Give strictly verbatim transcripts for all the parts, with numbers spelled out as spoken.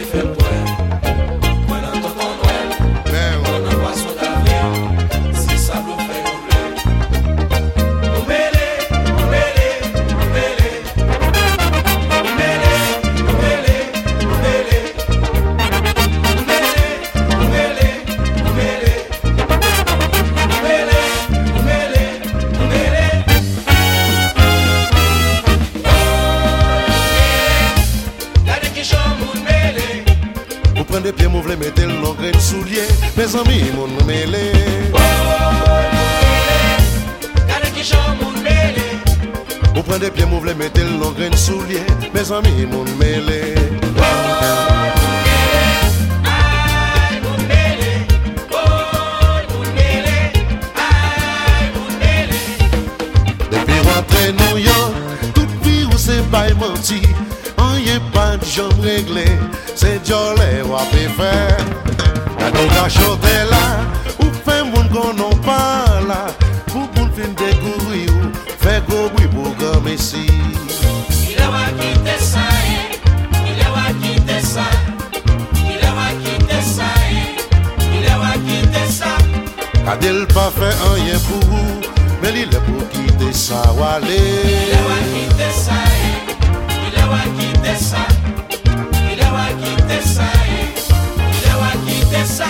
Des pieds, m'ouvre mettre le long grain de soulier. Mes amis, mon mêlé. Oh, regardez qui chante mon mêlé. Vous prenez des pieds, m'ouvre mettre le long grain de soulier. Mes amis, mon mêlé. Oh, aïe, mon mêlé. Oh, mon mêlé. Aïe, mon mêlé. Depuis rentrer New York, toute vie où c'est pas menti. On y est pas de jambes réglées. C'est jolé ou à faire. La donc à chanter là, ou fait moun qu'on n'en parle là. Pour qu'on fin découvrir ou fait gros bruit pour comme ici. Il a va quitter ça, il a va quitter ça. Il a va quitter ça, il a va quitter ça. Quand il pas fait rien pour vous, mais il est pour quitter ça ou aller. Il a va quitter ça, il a va quitter ça. Il va quitter ça, il va quitter ça.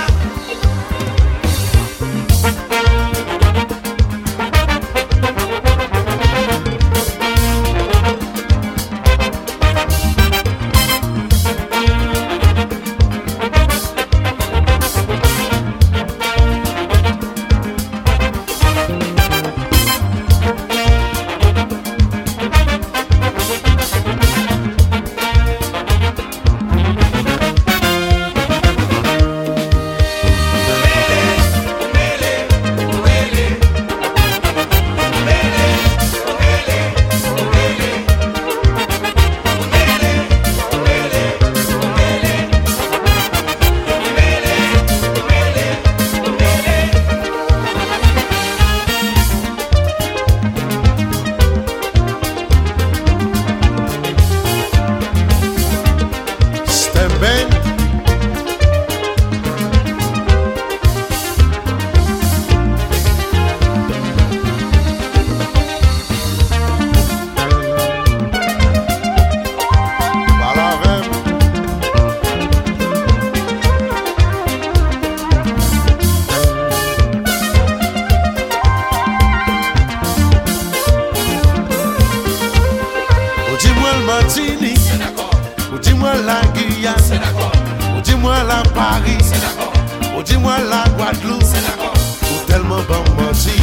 Ou dis-moi la Guyane, c'est d'accord. Ou dis-moi la Paris, c'est d'accord. Ou dis-moi la Guadeloupe, c'est d'accord. Ou tellement bon menti.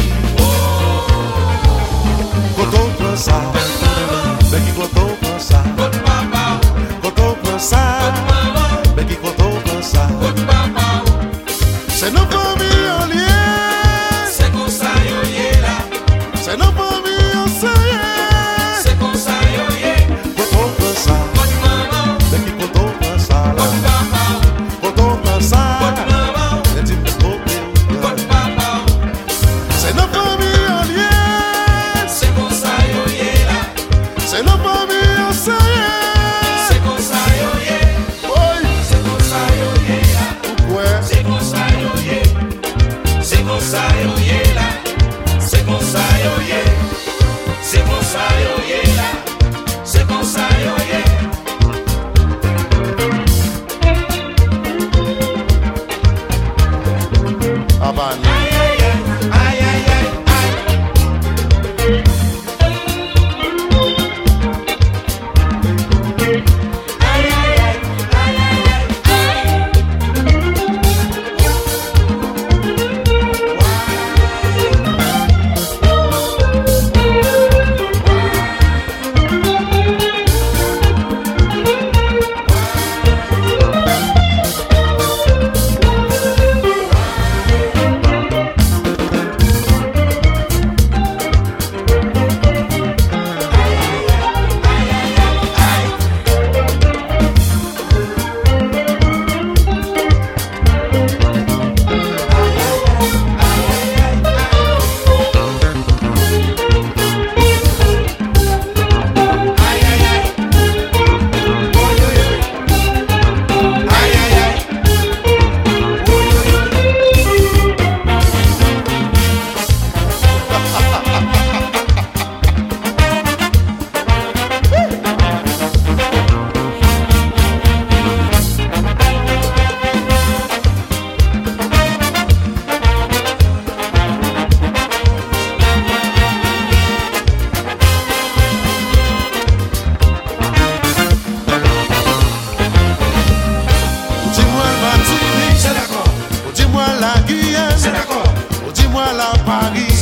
Quand on prend ça, mais qui quand on prend ça, quand on prend ça, mais qui quand on prend ça, c'est nos familles en lien. C'est comme ça yo yé là. C'est nos familles en sérieux. C'est comme ça yo yé. Quand on prend ça, mais qui quand on prend ça là, quand on prend ça, c'est une copie.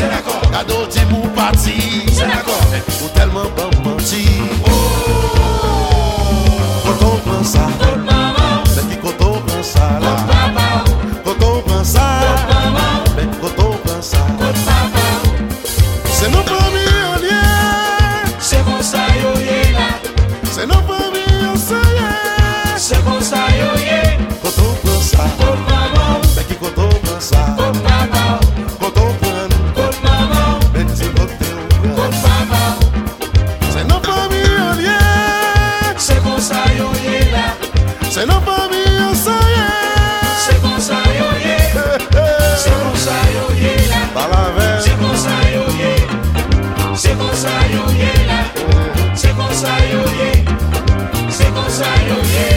c'est d'accord. Cadeau dit mou parti, c'est d'accord. Ou tellement bon menti. Quand on prend ça, mais qui quand on prend ça là. Quand on prend ça, mais quand on prend ça. C'est nos familles en lien. C'est comme ça yo yé là. C'est nos familles en sérieux. C'est comme ça yo yé. Quand on prend ça, mais qui quand on prend ça. Quand on prend, mais qui quand on prend. C'est nos familles en lien. C'est comme ça yo yé là. C'est nos familles en sérieux. C'est comme ça yo yé. C'est comme ça yo yé là. Par la veille. C'est comme ça yo yé. C'est comme ça yo yé là. C'est comme ça yo yé. C'est comme ça yo yé.